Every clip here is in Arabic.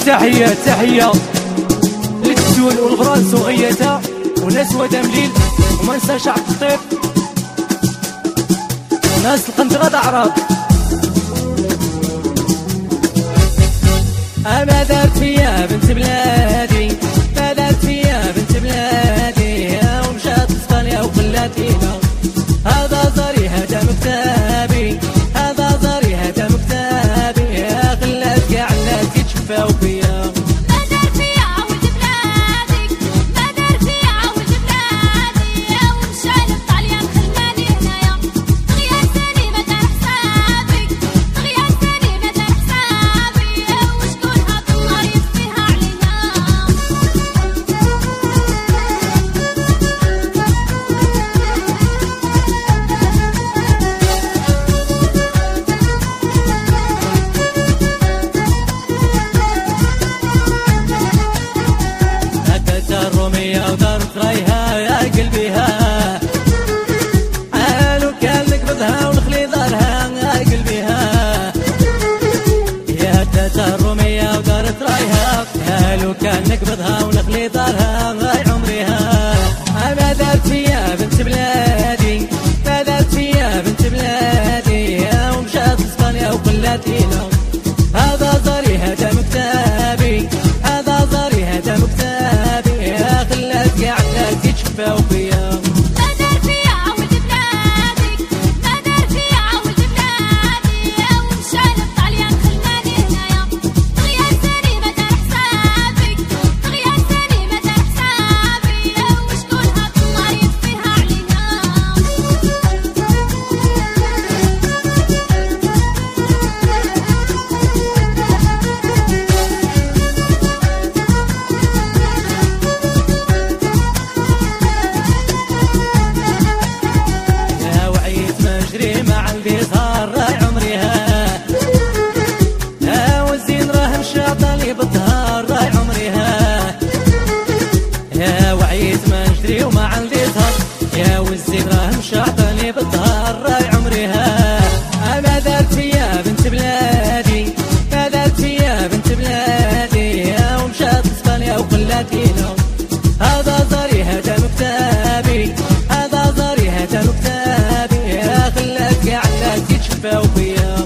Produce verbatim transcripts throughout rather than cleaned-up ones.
تحية تحية للتول والغران سوغيتا وناس ودا مليل وما نسى شعب الطيب ناس القندغة أعراض. ما دارت فيا بنت بلادي ما دارت فيا بنت بلادي ومشات لإسبانيا وخلاتينا هذا زاري هذا مكتابي هذا زاري هذا مكتابي خلات كاع الناس يتشفاو فيا. ودارت رايها يا قلبيها قالوا كان نقبضها ونخلي دارها يا قلبيها يا تاتا الرومية ودارت رايها قالوا كان نقبضها ونخلي دارها يا عمريها. ما دارت فيا بنت بلادي ما دارت فيا بنت بلادي ومشات لإسبانيا وخلاتينا هذا زاري هذا مكتابي هذا زاري هذا مكتابي خلات كاع الناس يتشفاو فيا. ما دار فيا عود بلادك ما دار فيا عود بلادي ومشى للطليان خلاني هنايا غير ثاني ما دار حسابك غير ثاني ما دار حسابي وشكون هاد النار يطفيها علينا. بالظهر راي عمريها يا وعيت ما نشري وما عندي زهر يا والزين راه مشعطني بالظهر راي عمريها. ما دارت فيا بنت بلادي ما دارت فيا بنت بلادي ومشات لإسبانيا وخلاتينا هذا زاري هذا مكتابي هذا زاري هذا مكتابي خلات كاع الناس يتشفاو فيا.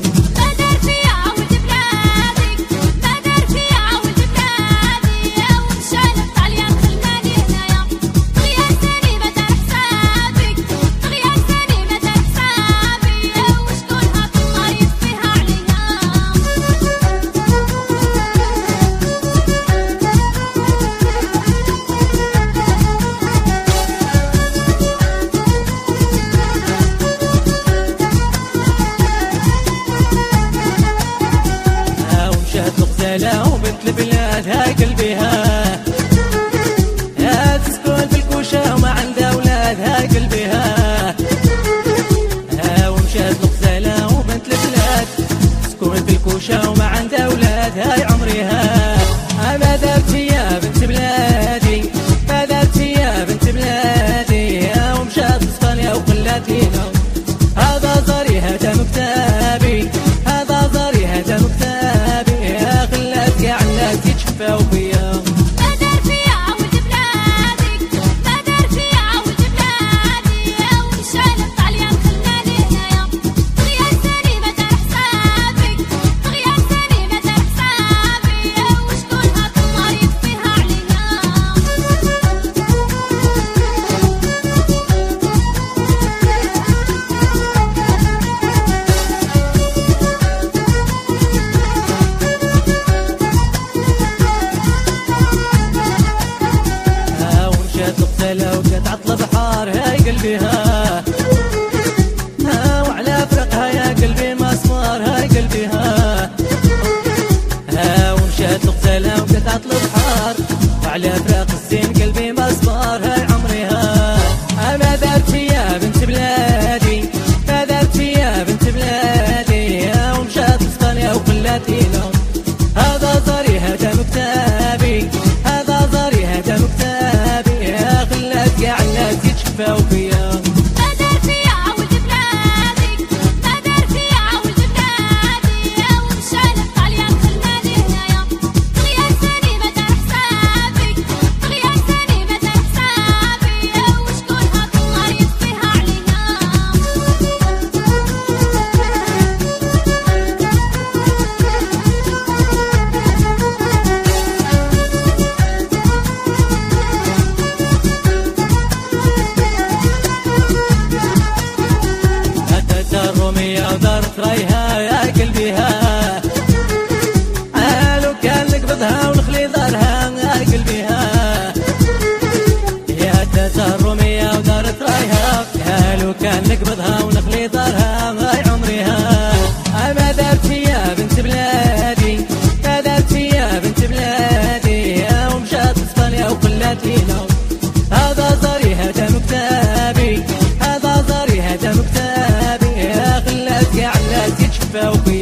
وبنت البلاد هاي قلبيها يا تسكن في الكوشة وما عندها اولاد هاي قلبيها ومشات لغزالة وبنت البلاد تسكن في الكوشة وما عندها اولاد هاي عمريها. ما دارت فيا بنت بلادي ما دارت فيا بنت بلادي ومشات لإسبانيا وخلاتينا هذا زاري هذا مكتابي هذا زاري هذا مكتابي خلات كاع الناس يتشفاو فيا. ما دار فيا عود بلادك ما دار فيا عود بلادي ومشى للطليان خلاني هنايا غير ثاني ما دار حسابك غير ثاني ما دار حسابي وشكون هاد النار يطفيها علينا. وقت عطل بحار هاي قلبيها ها وعلى فرقها يا قلبي مسمار هاي قلبيها ها ومشات لغزالة وقت عطل بحار وعلى فرق الزين قلبي مسمار هاي عمريها. ما دارت فيا بنت بلادي ما دارت فيا بنت بلادي ومشات لإسبانيا وخلاتينا هذا زاري هذا مكتابي هذا زاري هذا مكتابي خلات كاع الناس يتشفاو فيا. ما دار فيا عود بلادك ما دار فيا عود بلادي ومشى للطليان خلاني هنايا غير الرومية ودارت رايها يا قلبيها. لو كان نقبضها ونخلي دارها يا قلبيها، يا تاتا الرومية ودارت رايها. لو كان نقبضها ونخلي دارها يا عمرها. ما دارتي يا بنت بلادي، ما دارتي يا بنت بلادي، ومشات اسبانيا وخلات لينا. هذا زاري هذا مكتابي، هذا زاري هذا مكتابي، خلات كاع الناس يتشفاو فيا.